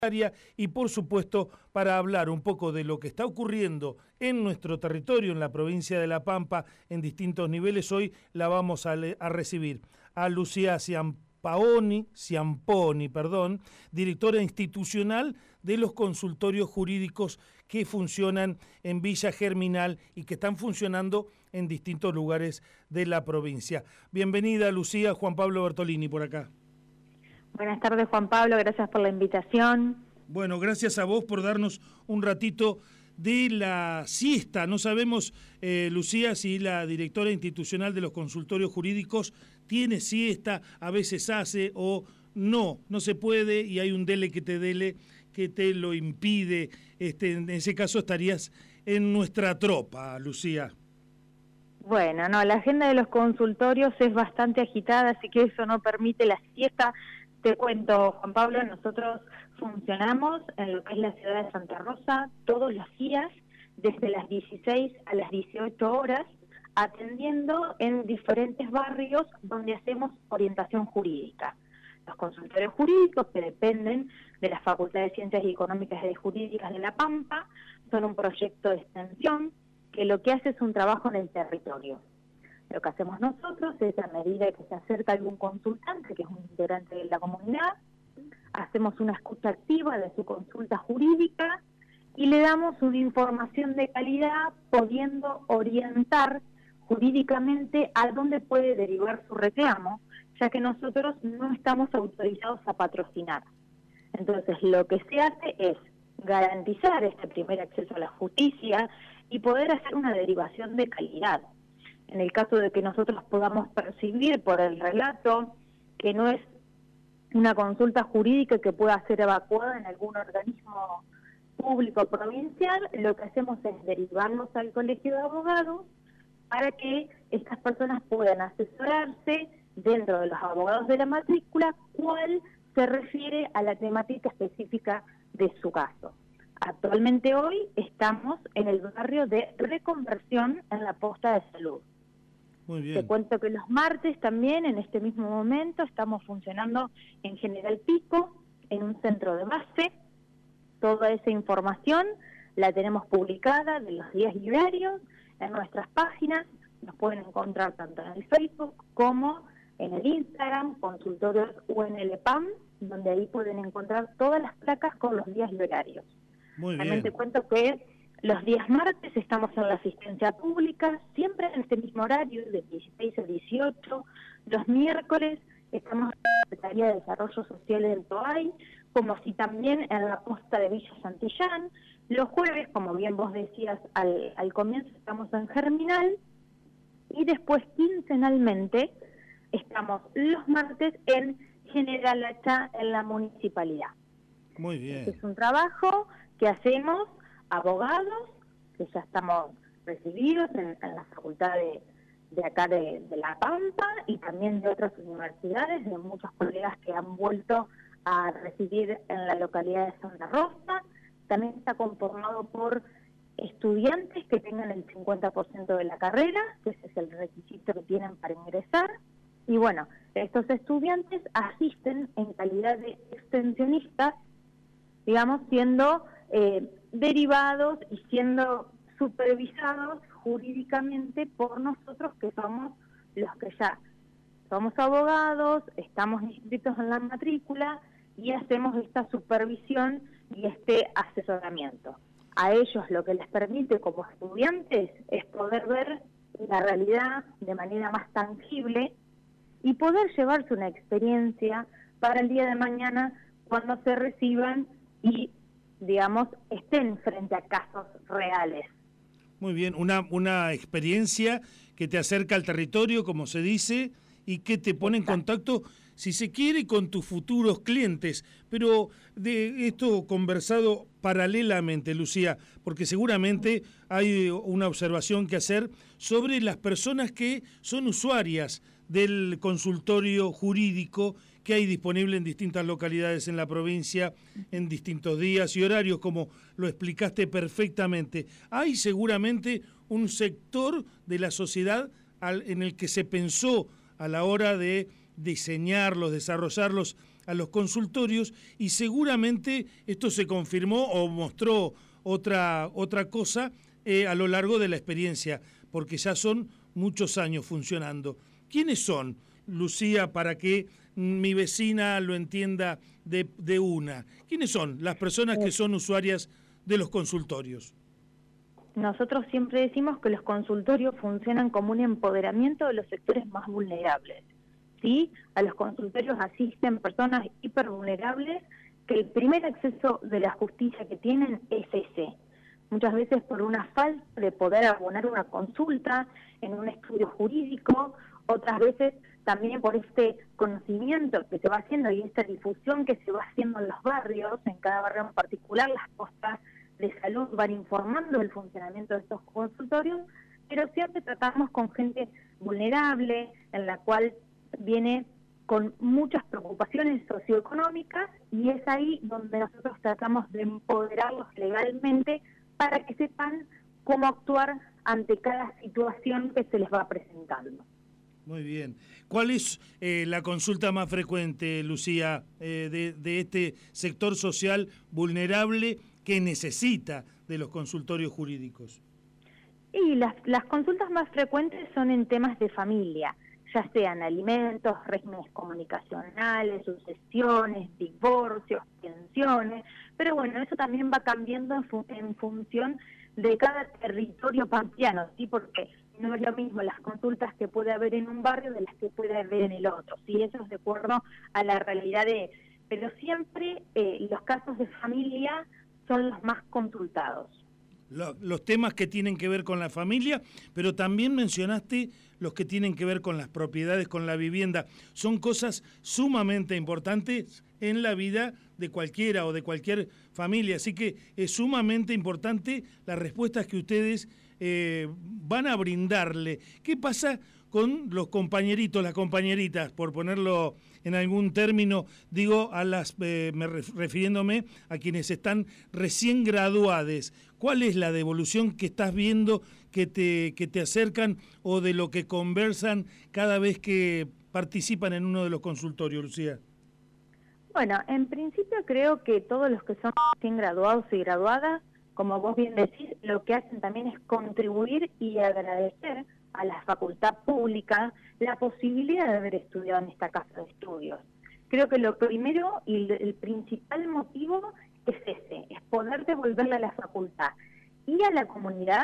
y por supuesto para hablar un poco de lo que está ocurriendo en nuestro territorio, en la provincia de La Pampa, en distintos niveles. Hoy la vamos a recibir a Lucía Ciamponi, directora institucional de los consultorios jurídicos que funcionan en Villa Germinal y que están funcionando en distintos lugares de la provincia. Bienvenida, Lucía. Juan Pablo Bertolini por acá. Buenas tardes, Juan Pablo, gracias por la invitación. Bueno, gracias a vos por darnos un ratito de la siesta. No sabemos, Lucía, si la directora institucional de los consultorios jurídicos tiene siesta, a veces hace o no se puede y hay un dele que te lo impide. En ese caso estarías en nuestra tropa, Lucía. Bueno, no, la agenda de los consultorios es bastante agitada, así que eso no permite la siesta. Te cuento, Juan Pablo, nosotros funcionamos en lo que es la ciudad de Santa Rosa todos los días, desde las 16 a las 18 horas, atendiendo en diferentes barrios donde hacemos orientación jurídica. Los consultorios jurídicos, que dependen de la Facultad de Ciencias Económicas y Jurídicas de La Pampa, son un proyecto de extensión que lo que hace es un trabajo en el territorio. Lo que hacemos nosotros es, a medida que se acerca algún consultante, que es un integrante de la comunidad, hacemos una escucha activa de su consulta jurídica y le damos una información de calidad, pudiendo orientar jurídicamente a dónde puede derivar su reclamo, ya que nosotros no estamos autorizados a patrocinar. Entonces, lo que se hace es garantizar este primer acceso a la justicia y poder hacer una derivación de calidad. En el caso de que nosotros podamos percibir por el relato que no es una consulta jurídica que pueda ser evacuada en algún organismo público provincial, lo que hacemos es derivarlos al colegio de abogados para que estas personas puedan asesorarse dentro de los abogados de la matrícula cuál se refiere a la temática específica de su caso. Actualmente hoy estamos en el barrio de reconversión en la posta de salud. Muy bien. Te cuento que los martes también, en este mismo momento, estamos funcionando en General Pico, en un centro de base. Toda esa información la tenemos publicada de los días y horarios en nuestras páginas. Nos pueden encontrar tanto en el Facebook como en el Instagram, Consultorios UNLPAM, donde ahí pueden encontrar todas las placas con los días y horarios. Muy También bien. te cuento que los días martes estamos en la asistencia pública, siempre en este mismo horario, de 16 a 18. Los miércoles estamos en la Secretaría de Desarrollo Social del Toay, como si también en la posta de Villa Santillán. Los jueves, como bien vos decías al comienzo, estamos en Germinal. Y después, quincenalmente, estamos los martes en General Hacha, en la municipalidad. Muy bien. Este es un trabajo que hacemos abogados, que ya estamos recibidos en la facultad de acá de La Pampa y también de otras universidades, de muchos colegas que han vuelto a residir en la localidad de Santa Rosa. También está conformado por estudiantes que tengan el 50% de la carrera, que ese es el requisito que tienen para ingresar. Y bueno, estos estudiantes asisten en calidad de extensionistas, digamos, siendo derivados y siendo supervisados jurídicamente por nosotros, que somos los que ya somos abogados, estamos inscritos en la matrícula y hacemos esta supervisión y este asesoramiento. A ellos lo que les permite como estudiantes es poder ver la realidad de manera más tangible y poder llevarse una experiencia para el día de mañana cuando se reciban y, digamos, estén frente a casos reales. Muy bien, una experiencia que te acerca al territorio, como se dice, y que te pone en contacto, si se quiere, con tus futuros clientes. Pero de esto conversado paralelamente, Lucía, porque seguramente hay una observación que hacer sobre las personas que son usuarias del consultorio jurídico que hay disponible en distintas localidades en la provincia, en distintos días y horarios, como lo explicaste perfectamente. Hay seguramente un sector de la sociedad en el que se pensó a la hora de diseñarlos, desarrollarlos, a los consultorios y seguramente esto se confirmó o mostró otra cosa a lo largo de la experiencia, porque ya son muchos años funcionando. ¿Quiénes son, Lucía, para que mi vecina lo entienda de una? ¿Quiénes son las personas que son usuarias de los consultorios? Nosotros siempre decimos que los consultorios funcionan como un empoderamiento de los sectores más vulnerables, ¿sí? A los consultorios asisten personas hipervulnerables que el primer acceso de la justicia que tienen es ese. Muchas veces por una falta de poder abonar una consulta en un estudio jurídico, otras veces también por este conocimiento que se va haciendo y esta difusión que se va haciendo en los barrios, en cada barrio en particular, las postas de salud van informando el funcionamiento de estos consultorios, pero siempre tratamos con gente vulnerable, en la cual viene con muchas preocupaciones socioeconómicas, y es ahí donde nosotros tratamos de empoderarlos legalmente para que sepan cómo actuar ante cada situación que se les va presentando. Muy bien. ¿Cuál es la consulta más frecuente, Lucía, de este sector social vulnerable que necesita de los consultorios jurídicos? Y las consultas más frecuentes son en temas de familia, ya sean alimentos, regímenes comunicacionales, sucesiones, divorcios, pensiones, pero bueno, eso también va cambiando en función de cada territorio pampeano, ¿sí? Porque no es lo mismo las consultas que puede haber en un barrio de las que puede haber en el otro, ¿sí? Eso es de acuerdo a la realidad pero siempre los casos de familia son los más consultados. Los temas que tienen que ver con la familia, pero también mencionaste los que tienen que ver con las propiedades, con la vivienda. Son cosas sumamente importantes en la vida de cualquiera o de cualquier familia, así que es sumamente importante las respuestas que ustedes van a brindarle. ¿Qué pasa con los compañeritos, las compañeritas, por ponerlo en algún término, digo, refiriéndome a quienes están recién graduados? ¿Cuál es la devolución que estás viendo que te acercan o de lo que conversan cada vez que participan en uno de los consultorios, Lucía? Bueno, en principio creo que todos los que son recién graduados y graduadas, como vos bien decís, lo que hacen también es contribuir y agradecer a la facultad pública la posibilidad de haber estudiado en esta casa de estudios. Creo que lo primero y el principal motivo es ese, es poder devolverle a la facultad y a la comunidad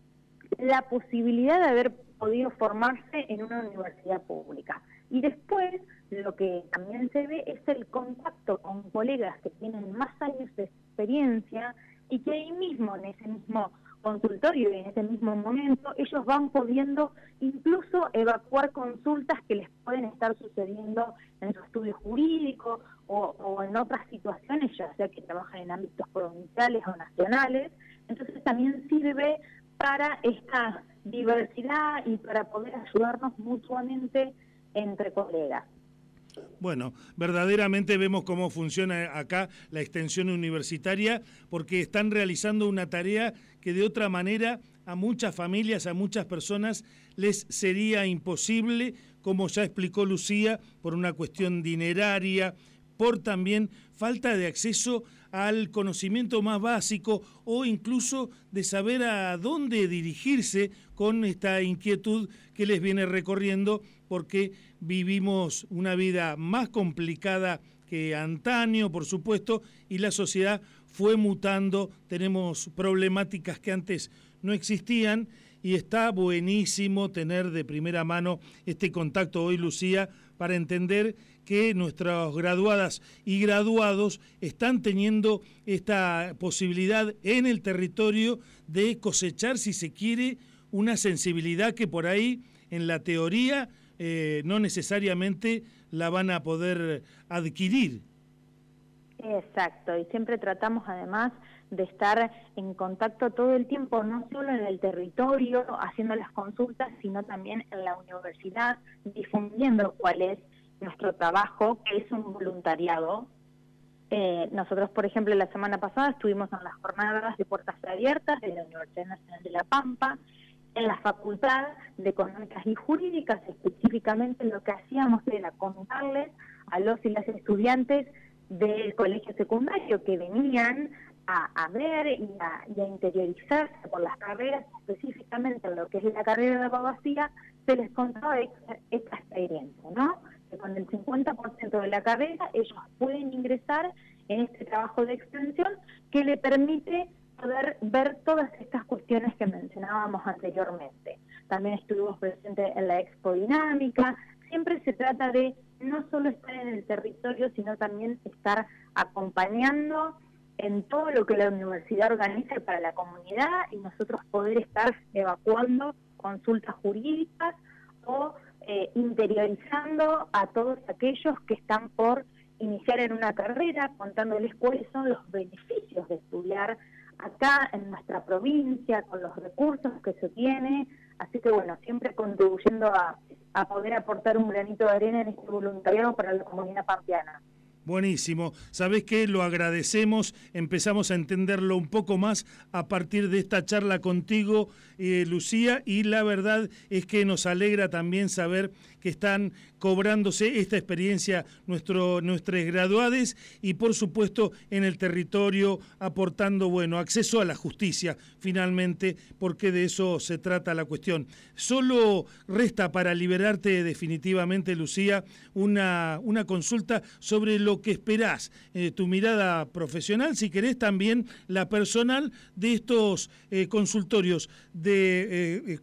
la posibilidad de haber podido formarse en una universidad pública. Y después, lo que también se ve es el contacto con colegas que tienen más años de experiencia y que ahí mismo, en ese mismo consultorio y en ese mismo momento, ellos van pudiendo incluso evacuar consultas que les pueden estar sucediendo en su estudio jurídico o en otras situaciones, ya sea que trabajan en ámbitos provinciales o nacionales. Entonces también sirve para esta diversidad y para poder ayudarnos mutuamente entre colegas. Bueno, verdaderamente vemos cómo funciona acá la extensión universitaria, porque están realizando una tarea que de otra manera a muchas familias, a muchas personas les sería imposible, como ya explicó Lucía, por una cuestión dineraria, por también falta de acceso al conocimiento más básico o incluso de saber a dónde dirigirse con esta inquietud que les viene recorriendo, porque vivimos una vida más complicada que antaño, por supuesto, y la sociedad fue mutando, tenemos problemáticas que antes no existían, y está buenísimo tener de primera mano este contacto hoy, Lucía, para entender que nuestras graduadas y graduados están teniendo esta posibilidad en el territorio de cosechar, si se quiere, una sensibilidad que por ahí, en la teoría, no necesariamente la van a poder adquirir. Exacto, y siempre tratamos además de estar en contacto todo el tiempo, no solo en el territorio haciendo las consultas, sino también en la universidad, difundiendo cuál es nuestro trabajo, que es un voluntariado. Nosotros, por ejemplo, la semana pasada estuvimos en las jornadas de puertas abiertas de la Universidad Nacional de La Pampa, en la Facultad de Económicas y Jurídicas. Específicamente lo que hacíamos era contarles a los y las estudiantes del colegio secundario que venían a ver y a interiorizarse por las carreras, específicamente en lo que es la carrera de abogacía, se les contaba esta experiencia, ¿no? Que con el 50% de la carrera ellos pueden ingresar en este trabajo de extensión que le permite poder ver todas estas cuestiones que mencionábamos anteriormente. También estuvimos presentes en la Expo Dinámica. Siempre se trata de no solo estar en el territorio, sino también estar acompañando en todo lo que la universidad organiza para la comunidad y nosotros poder estar evacuando consultas jurídicas o interiorizando a todos aquellos que están por iniciar en una carrera, contándoles cuáles son los beneficios de estudiar acá en nuestra provincia, con los recursos que se tiene. Así que bueno, siempre contribuyendo a poder aportar un granito de arena en este voluntariado para la comunidad pampeana. Buenísimo. ¿Sabés qué? Lo agradecemos, empezamos a entenderlo un poco más a partir de esta charla contigo, Lucía, y la verdad es que nos alegra también saber que están cobrándose esta experiencia nuestros graduados y por supuesto en el territorio aportando, bueno, acceso a la justicia finalmente, porque de eso se trata la cuestión. Solo resta para liberarte definitivamente, Lucía, una consulta sobre lo que esperás, tu mirada profesional, si querés también la personal de estos consultorios de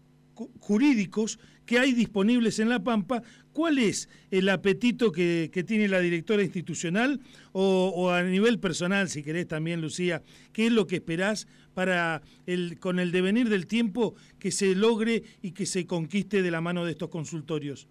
jurídicos que hay disponibles en La Pampa. ¿Cuál es el apetito que tiene la directora institucional o a nivel personal, si querés también, Lucía? ¿Qué es lo que esperás para con el devenir del tiempo que se logre y que se conquiste de la mano de estos consultorios?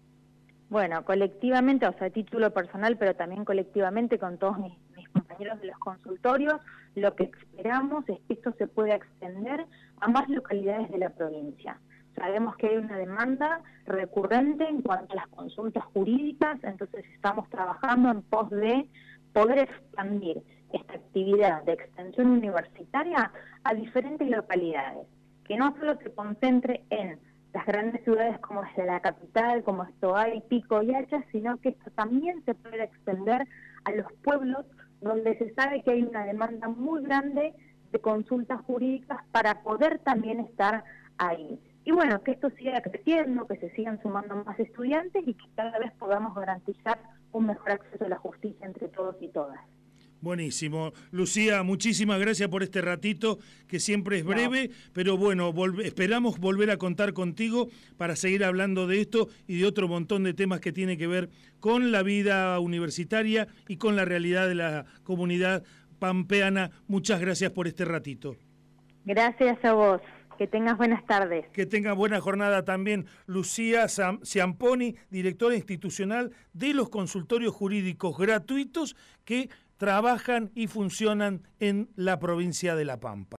Bueno, colectivamente, o sea, a título personal, pero también colectivamente con todos mis compañeros de los consultorios, lo que esperamos es que esto se pueda extender a más localidades de la provincia. Sabemos que hay una demanda recurrente en cuanto a las consultas jurídicas, entonces estamos trabajando en pos de poder expandir esta actividad de extensión universitaria a diferentes localidades, que no solo se concentre en las grandes ciudades como es la capital, como es Toay, Pico y Hacha, sino que esto también se puede extender a los pueblos donde se sabe que hay una demanda muy grande de consultas jurídicas para poder también estar ahí. Y bueno, que esto siga creciendo, que se sigan sumando más estudiantes y que cada vez podamos garantizar un mejor acceso a la justicia entre todos y todas. Buenísimo. Lucía, muchísimas gracias por este ratito, que siempre es breve, pero bueno, esperamos volver a contar contigo para seguir hablando de esto y de otro montón de temas que tiene que ver con la vida universitaria y con la realidad de la comunidad pampeana. Muchas gracias por este ratito. Gracias a vos. Que tengas buenas tardes. Que tengas buena jornada también. Lucía Ciamponi, directora institucional de los consultorios jurídicos gratuitos que trabajan y funcionan en la provincia de La Pampa.